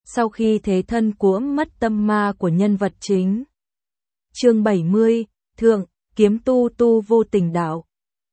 sau khi thế thân cuỗm mất tâm ma của nhân vật chính. Chương 70, Thượng, kiếm tu tu vô tình đạo.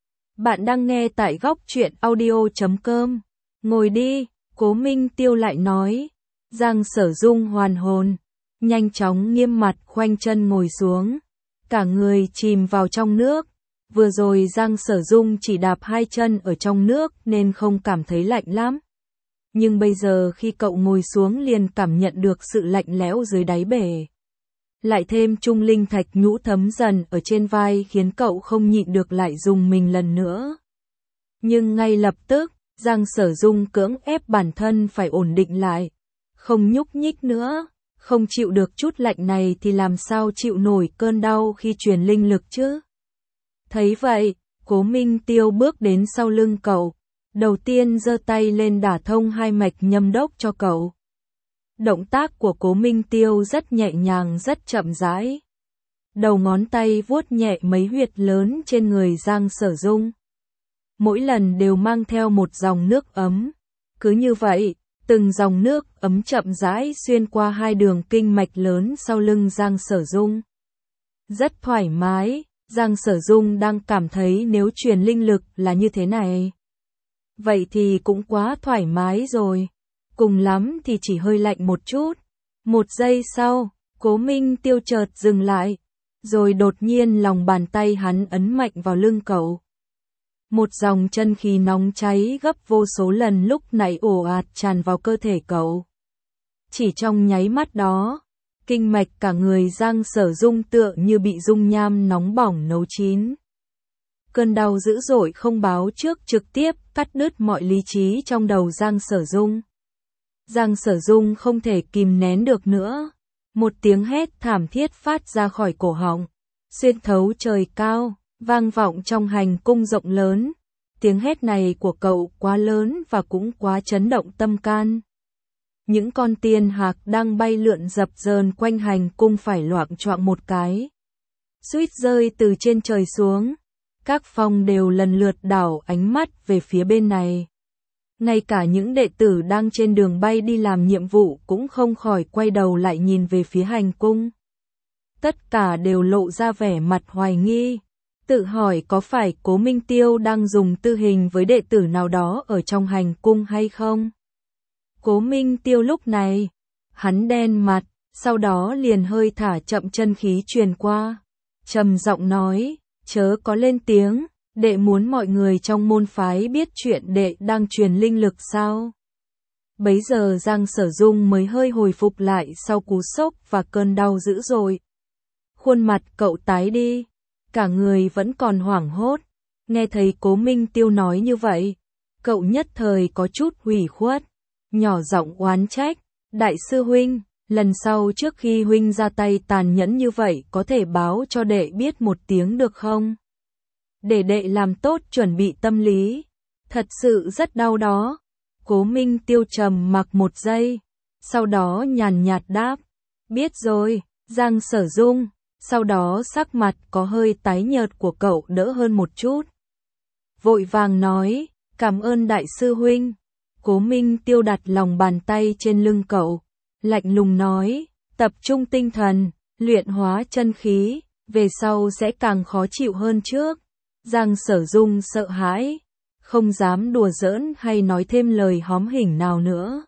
Bạn đang nghe tại góc truyện audio.com. Ngồi đi, Cố Minh Tiêu lại nói. Giang Sở Dung hoàn hồn, nhanh chóng nghiêm mặt khoanh chân ngồi xuống. Cả người chìm vào trong nước. Vừa rồi Giang Sở Dung chỉ đạp hai chân ở trong nước nên không cảm thấy lạnh lắm. Nhưng bây giờ khi cậu ngồi xuống liền cảm nhận được sự lạnh lẽo dưới đáy bể. Lại thêm trung linh thạch nhũ thấm dần ở trên vai khiến cậu không nhịn được lại dùng mình lần nữa. Nhưng ngay lập tức, Giang Sở Dung cưỡng ép bản thân phải ổn định lại. Không nhúc nhích nữa, không chịu được chút lạnh này thì làm sao chịu nổi cơn đau khi truyền linh lực chứ. Thấy vậy, Cố Minh Tiêu bước đến sau lưng cậu. Đầu tiên giơ tay lên đả thông hai mạch nhâm đốc cho cậu. Động tác của Cố Minh Tiêu rất nhẹ nhàng rất chậm rãi. Đầu ngón tay vuốt nhẹ mấy huyệt lớn trên người Giang Sở Dung. Mỗi lần đều mang theo một dòng nước ấm. Cứ như vậy, từng dòng nước ấm chậm rãi xuyên qua hai đường kinh mạch lớn sau lưng Giang Sở Dung. Rất thoải mái, Giang Sở Dung đang cảm thấy nếu truyền linh lực là như thế này. Vậy thì cũng quá thoải mái rồi. Cùng lắm thì chỉ hơi lạnh một chút. Một giây sau, Cố Minh Tiêu chợt dừng lại. Rồi đột nhiên lòng bàn tay hắn ấn mạnh vào lưng cậu. Một dòng chân khí nóng cháy gấp vô số lần lúc nãy ồ ạt tràn vào cơ thể cậu. Chỉ trong nháy mắt đó, kinh mạch cả người Giang Sở Dung tựa như bị dung nham nóng bỏng nấu chín. Cơn đau dữ dội không báo trước trực tiếp cắt đứt mọi lý trí trong đầu Giang Sở Dung. Giang Sở Dung không thể kìm nén được nữa. Một tiếng hét thảm thiết phát ra khỏi cổ họng, xuyên thấu trời cao, vang vọng trong hành cung rộng lớn. Tiếng hét này của cậu quá lớn và cũng quá chấn động tâm can. Những con tiên hạc đang bay lượn dập dờn quanh hành cung phải loạng choạng một cái, suýt rơi từ trên trời xuống. Các phong đều lần lượt đảo ánh mắt về phía bên này. Ngay cả những đệ tử đang trên đường bay đi làm nhiệm vụ cũng không khỏi quay đầu lại nhìn về phía hành cung. Tất cả đều lộ ra vẻ mặt hoài nghi, tự hỏi có phải Cố Minh Tiêu đang dùng tư hình với đệ tử nào đó ở trong hành cung hay không. Cố Minh Tiêu lúc này, hắn đen mặt, sau đó liền hơi thả chậm chân khí truyền qua, trầm giọng nói, chớ có lên tiếng, đệ muốn mọi người trong môn phái biết chuyện đệ đang truyền linh lực sao. Bấy giờ Giang Sở Dung mới hơi hồi phục lại sau cú sốc và cơn đau dữ dội. Khuôn mặt cậu tái đi, cả người vẫn còn hoảng hốt, nghe thấy Cố Minh Tiêu nói như vậy, cậu nhất thời có chút ủy khuất, nhỏ giọng oán trách, đại sư huynh, lần sau trước khi huynh ra tay tàn nhẫn như vậy có thể báo cho đệ biết một tiếng được không? Để đệ làm tốt chuẩn bị tâm lý, thật sự rất đau đó. Cố Minh Tiêu trầm mặc một giây, sau đó nhàn nhạt đáp, biết rồi, Giang Sở Dung. Sau đó sắc mặt có hơi tái nhợt của cậu đỡ hơn một chút. Vội vàng nói, cảm ơn đại sư huynh. Cố Minh Tiêu đặt lòng bàn tay trên lưng cậu, lạnh lùng nói, tập trung tinh thần, luyện hóa chân khí, về sau sẽ càng khó chịu hơn trước. Giang Sở Dung sợ hãi, không dám đùa giỡn hay nói thêm lời hóm hỉnh nào nữa.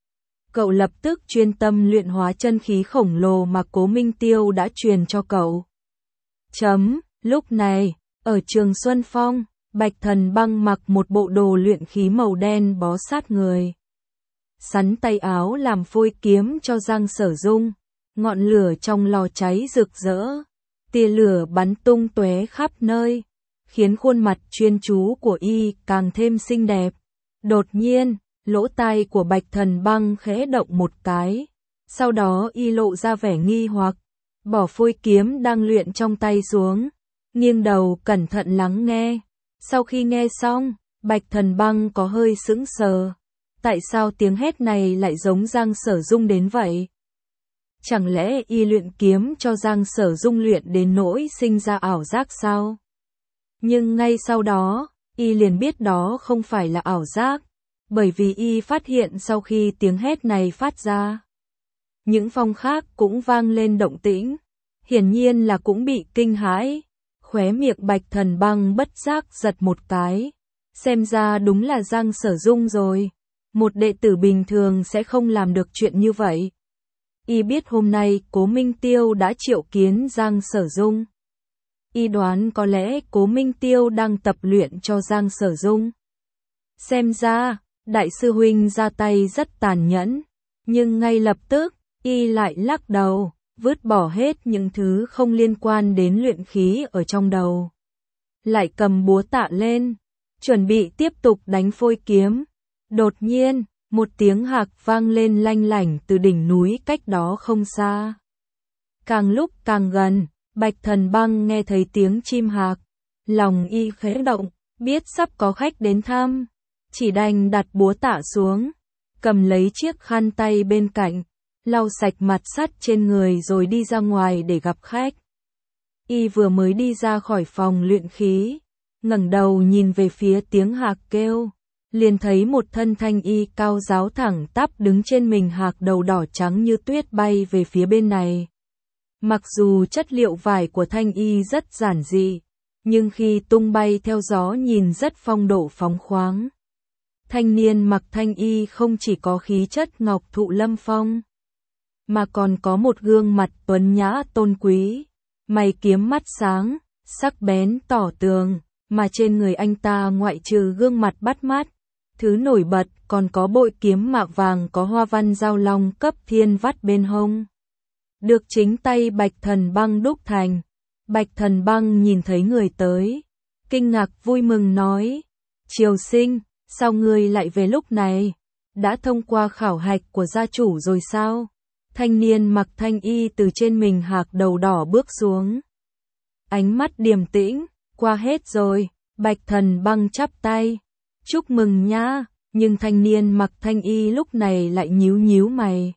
Cậu lập tức chuyên tâm luyện hóa chân khí khổng lồ mà Cố Minh Tiêu đã truyền cho cậu. Lúc này, ở Trường Xuân Phong, Bạch Thần Băng mặc một bộ đồ luyện khí màu đen bó sát người. Sắn tay áo làm phôi kiếm cho Giang Sở Dung, ngọn lửa trong lò cháy rực rỡ, tia lửa bắn tung tóe khắp nơi, khiến khuôn mặt chuyên chú của y càng thêm xinh đẹp. Đột nhiên, lỗ tai của Bạch Thần Băng khẽ động một cái, sau đó y lộ ra vẻ nghi hoặc, bỏ phôi kiếm đang luyện trong tay xuống, nghiêng đầu cẩn thận lắng nghe. Sau khi nghe xong, Bạch Thần Băng có hơi sững sờ, tại sao tiếng hét này lại giống Giang Sở Dung đến vậy? Chẳng lẽ y luyện kiếm cho Giang Sở Dung luyện đến nỗi sinh ra ảo giác sao? Nhưng ngay sau đó, y liền biết đó không phải là ảo giác, bởi vì y phát hiện sau khi tiếng hét này phát ra, những phòng khác cũng vang lên động tĩnh, hiển nhiên là cũng bị kinh hãi. Khóe miệng Bạch Thần Băng bất giác giật một cái, xem ra đúng là Giang Sở Dung rồi, một đệ tử bình thường sẽ không làm được chuyện như vậy. Y biết hôm nay Cố Minh Tiêu đã triệu kiến Giang Sở Dung. Y đoán có lẽ Cố Minh Tiêu đang tập luyện cho Giang Sở Dung. Xem ra, đại sư huynh ra tay rất tàn nhẫn, nhưng ngay lập tức, Y lại lắc đầu, vứt bỏ hết những thứ không liên quan đến luyện khí ở trong đầu. Lại cầm búa tạ lên, chuẩn bị tiếp tục đánh phôi kiếm. Đột nhiên, một tiếng hạc vang lên lanh lảnh từ đỉnh núi cách đó không xa. Càng lúc càng gần, Bạch Thần Băng nghe thấy tiếng chim hạc, lòng y khẽ động, biết sắp có khách đến thăm, chỉ đành đặt búa tạ xuống, cầm lấy chiếc khăn tay bên cạnh, lau sạch mặt sắt trên người rồi đi ra ngoài để gặp khách. Y vừa mới đi ra khỏi phòng luyện khí, ngẩng đầu nhìn về phía tiếng hạc kêu, liền thấy một thân thanh y cao ráo thẳng tắp đứng trên mình hạc đầu đỏ trắng như tuyết bay về phía bên này. Mặc dù chất liệu vải của thanh y rất giản dị, nhưng khi tung bay theo gió nhìn rất phong độ phóng khoáng. Thanh niên mặc thanh y không chỉ có khí chất ngọc thụ lâm phong, mà còn có một gương mặt tuấn nhã tôn quý, mày kiếm mắt sáng, sắc bén tỏ tường, mà trên người anh ta ngoại trừ gương mặt bắt mắt, thứ nổi bật còn có bội kiếm mạ vàng có hoa văn giao long cấp thiên vắt bên hông. Được chính tay Bạch Thần Băng đúc thành. Bạch Thần Băng nhìn thấy người tới, kinh ngạc vui mừng nói, Triều Sinh, sao ngươi lại về lúc này? Đã thông qua khảo hạch của gia chủ rồi sao? Thanh niên mặc thanh y từ trên mình hạc đầu đỏ bước xuống. Ánh mắt điềm tĩnh, qua hết rồi, Bạch Thần Băng chắp tay. Chúc mừng nha, nhưng thanh niên mặc thanh y lúc này lại nhíu nhíu mày.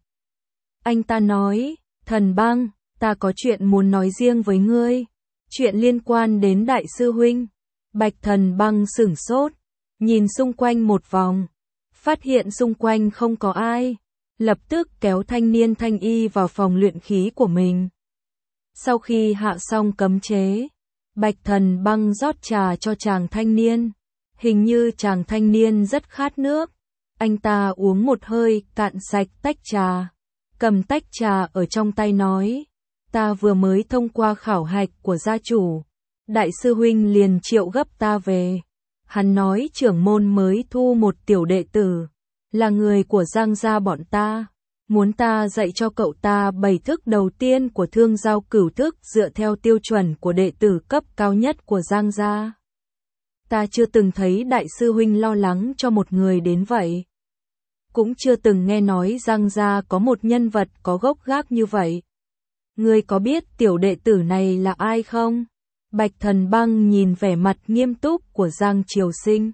Anh ta nói, Thần Băng, ta có chuyện muốn nói riêng với ngươi, chuyện liên quan đến đại sư huynh. Bạch Thần Băng sửng sốt, nhìn xung quanh một vòng, phát hiện xung quanh không có ai, lập tức kéo thanh niên thanh y vào phòng luyện khí của mình. Sau khi hạ xong cấm chế, Bạch Thần Băng rót trà cho chàng thanh niên, hình như chàng thanh niên rất khát nước, anh ta uống một hơi cạn sạch tách trà, cầm tách trà ở trong tay nói, ta vừa mới thông qua khảo hạch của gia chủ, đại sư huynh liền triệu gấp ta về. Hắn nói trưởng môn mới thu một tiểu đệ tử, là người của Giang gia bọn ta, muốn ta dạy cho cậu ta 7 thức đầu tiên của Thương Giao Cửu Thức dựa theo tiêu chuẩn của đệ tử cấp cao nhất của Giang gia. Ta chưa từng thấy đại sư huynh lo lắng cho một người đến vậy. Cũng chưa từng nghe nói Giang gia có một nhân vật có gốc gác như vậy. Ngươi có biết tiểu đệ tử này là ai không? Bạch Thần Băng nhìn vẻ mặt nghiêm túc của Giang Triều Sinh.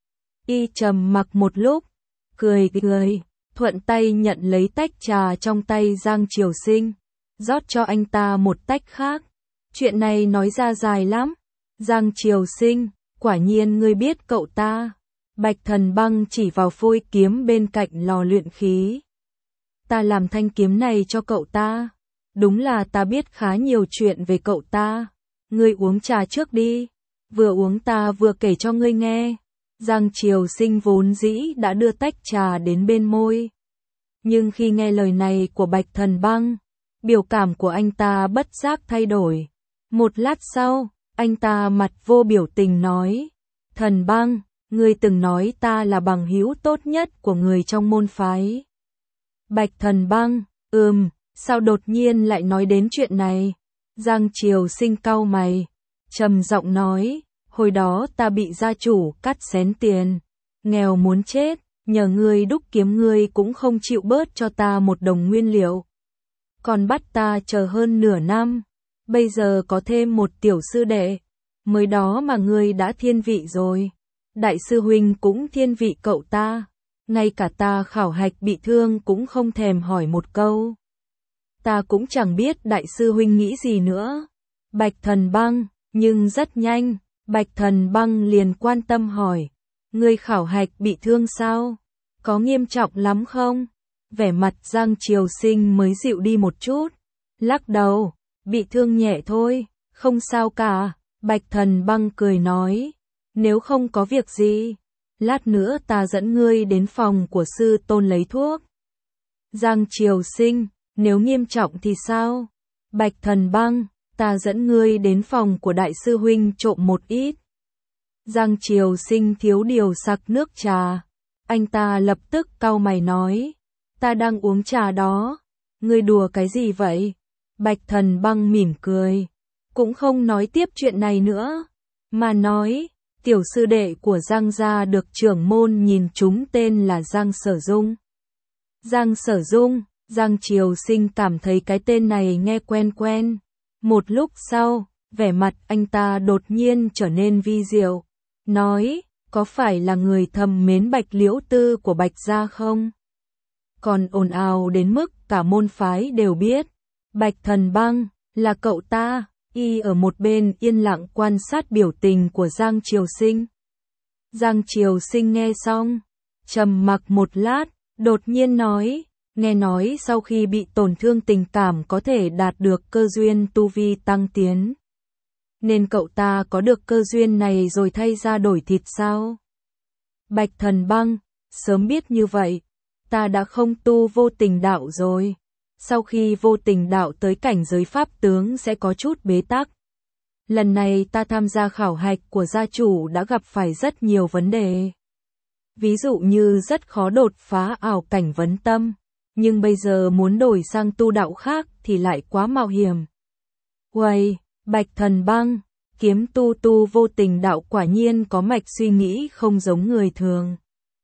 Y trầm mặc một lúc, cười, thuận tay nhận lấy tách trà trong tay Giang Triều Sinh, rót cho anh ta một tách khác. Chuyện này nói ra dài lắm. Giang Triều Sinh, quả nhiên ngươi biết cậu ta. Bạch Thần Băng chỉ vào phôi kiếm bên cạnh lò luyện khí. Ta làm thanh kiếm này cho cậu ta. Đúng là ta biết khá nhiều chuyện về cậu ta. Ngươi uống trà trước đi. Vừa uống ta vừa kể cho ngươi nghe. Giang Triều Sinh vốn dĩ đã đưa tách trà đến bên môi. Nhưng khi nghe lời này của Bạch Thần Băng, biểu cảm của anh ta bất giác thay đổi. Một lát sau, anh ta mặt vô biểu tình nói, Thần Băng, ngươi từng nói ta là bằng hữu tốt nhất của người trong môn phái. Bạch Thần Băng, sao đột nhiên lại nói đến chuyện này? Giang Triều Sinh cau mày, trầm giọng nói, hồi đó ta bị gia chủ cắt xén tiền, nghèo muốn chết, nhờ ngươi đúc kiếm ngươi cũng không chịu bớt cho ta một đồng nguyên liệu. Còn bắt ta chờ hơn nửa năm, bây giờ có thêm một tiểu sư đệ, mới đó mà ngươi đã thiên vị rồi. Đại sư huynh cũng thiên vị cậu ta, ngay cả ta khảo hạch bị thương cũng không thèm hỏi một câu. Ta cũng chẳng biết đại sư huynh nghĩ gì nữa. Bạch Thần Băng, nhưng rất nhanh, Bạch Thần Băng liền quan tâm hỏi, ngươi khảo hạch bị thương sao? Có nghiêm trọng lắm không? vẻ mặt Giang Triều Sinh mới dịu đi một chút, lắc đầu, bị thương nhẹ thôi, không sao cả. Bạch Thần Băng cười nói, nếu không có việc gì, lát nữa ta dẫn ngươi đến phòng của sư tôn lấy thuốc. Giang Triều Sinh, nếu nghiêm trọng thì sao? Bạch Thần Băng, ta dẫn ngươi đến phòng của đại sư huynh trộm một ít. Giang Triều Sinh thiếu điều sặc nước trà, anh ta lập tức cau mày nói, ta đang uống trà đó, ngươi đùa cái gì vậy? Bạch Thần Băng mỉm cười, cũng không nói tiếp chuyện này nữa, mà nói, tiểu sư đệ của Giang gia được trưởng môn nhìn trúng tên là Giang Sở Dung. Giang Sở Dung, Giang Triều Sinh cảm thấy cái tên này nghe quen quen. Một lúc sau, vẻ mặt anh ta đột nhiên trở nên vi diệu, nói, có phải là người thầm mến Bạch Liễu Tư của Bạch gia không? Còn ồn ào đến mức cả môn phái đều biết, Bạch Thần Băng, là cậu ta. Y ở một bên yên lặng quan sát biểu tình của Giang Triều Sinh. Giang Triều Sinh nghe xong, trầm mặc một lát, đột nhiên nói, nghe nói sau khi bị tổn thương tình cảm có thể đạt được cơ duyên tu vi tăng tiến. Nên cậu ta có được cơ duyên này rồi thay ra đổi thịt sao? Bạch Thần Băng, sớm biết như vậy, ta đã không tu vô tình đạo rồi. Sau khi vô tình đạo tới cảnh giới pháp tướng sẽ có chút bế tắc. Lần này ta tham gia khảo hạch của gia chủ đã gặp phải rất nhiều vấn đề. Ví dụ như rất khó đột phá ảo cảnh vấn tâm, nhưng bây giờ muốn đổi sang tu đạo khác thì lại quá mạo hiểm. Uầy, Bạch Thần Băng, kiếm tu vô tình đạo quả nhiên có mạch suy nghĩ không giống người thường.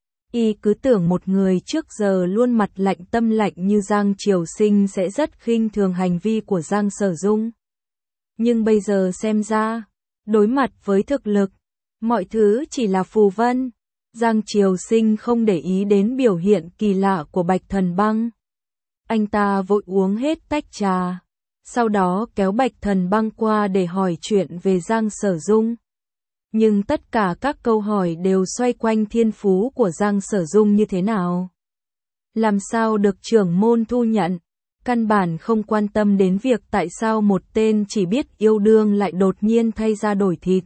Y cứ tưởng một người trước giờ luôn mặt lạnh tâm lạnh như Giang Triều Sinh sẽ rất khinh thường hành vi của Giang Sở Dung. Nhưng bây giờ xem ra, đối mặt với thực lực, mọi thứ chỉ là phù vân. Giang Triều Sinh không để ý đến biểu hiện kỳ lạ của Bạch Thần Băng. Anh ta vội uống hết tách trà, sau đó kéo Bạch Thần Băng qua để hỏi chuyện về Giang Sở Dung. Nhưng tất cả các câu hỏi đều xoay quanh thiên phú của Giang Sở Dung như thế nào. Làm sao được trưởng môn thu nhận, căn bản không quan tâm đến việc tại sao một tên chỉ biết yêu đương lại đột nhiên thay ra đổi thịt.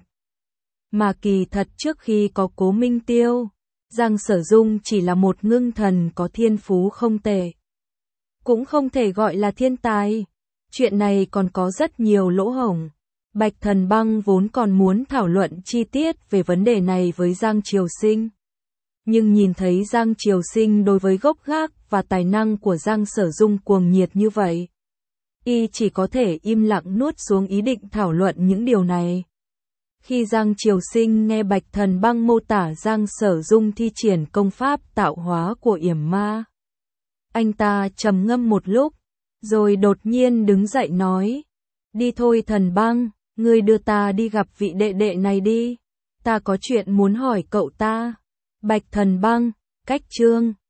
Mà kỳ thật trước khi có Cố Minh Tiêu, Giang Sở Dung chỉ là một ngưng thần có thiên phú không tệ. Cũng không thể gọi là thiên tài, chuyện này còn có rất nhiều lỗ hổng. Bạch Thần Băng vốn còn muốn thảo luận chi tiết về vấn đề này với Giang Triều Sinh. Nhưng nhìn thấy Giang Triều Sinh đối với gốc gác và tài năng của Giang Sở Dung cuồng nhiệt như vậy, y chỉ có thể im lặng nuốt xuống ý định thảo luận những điều này. Khi Giang Triều Sinh nghe Bạch Thần Băng mô tả Giang Sở Dung thi triển công pháp tạo hóa của yểm ma, anh ta trầm ngâm một lúc, rồi đột nhiên đứng dậy nói, đi thôi Thần Băng, ngươi đưa ta đi gặp vị đệ đệ này đi, ta có chuyện muốn hỏi cậu ta. Bạch Thần Băng, cách chương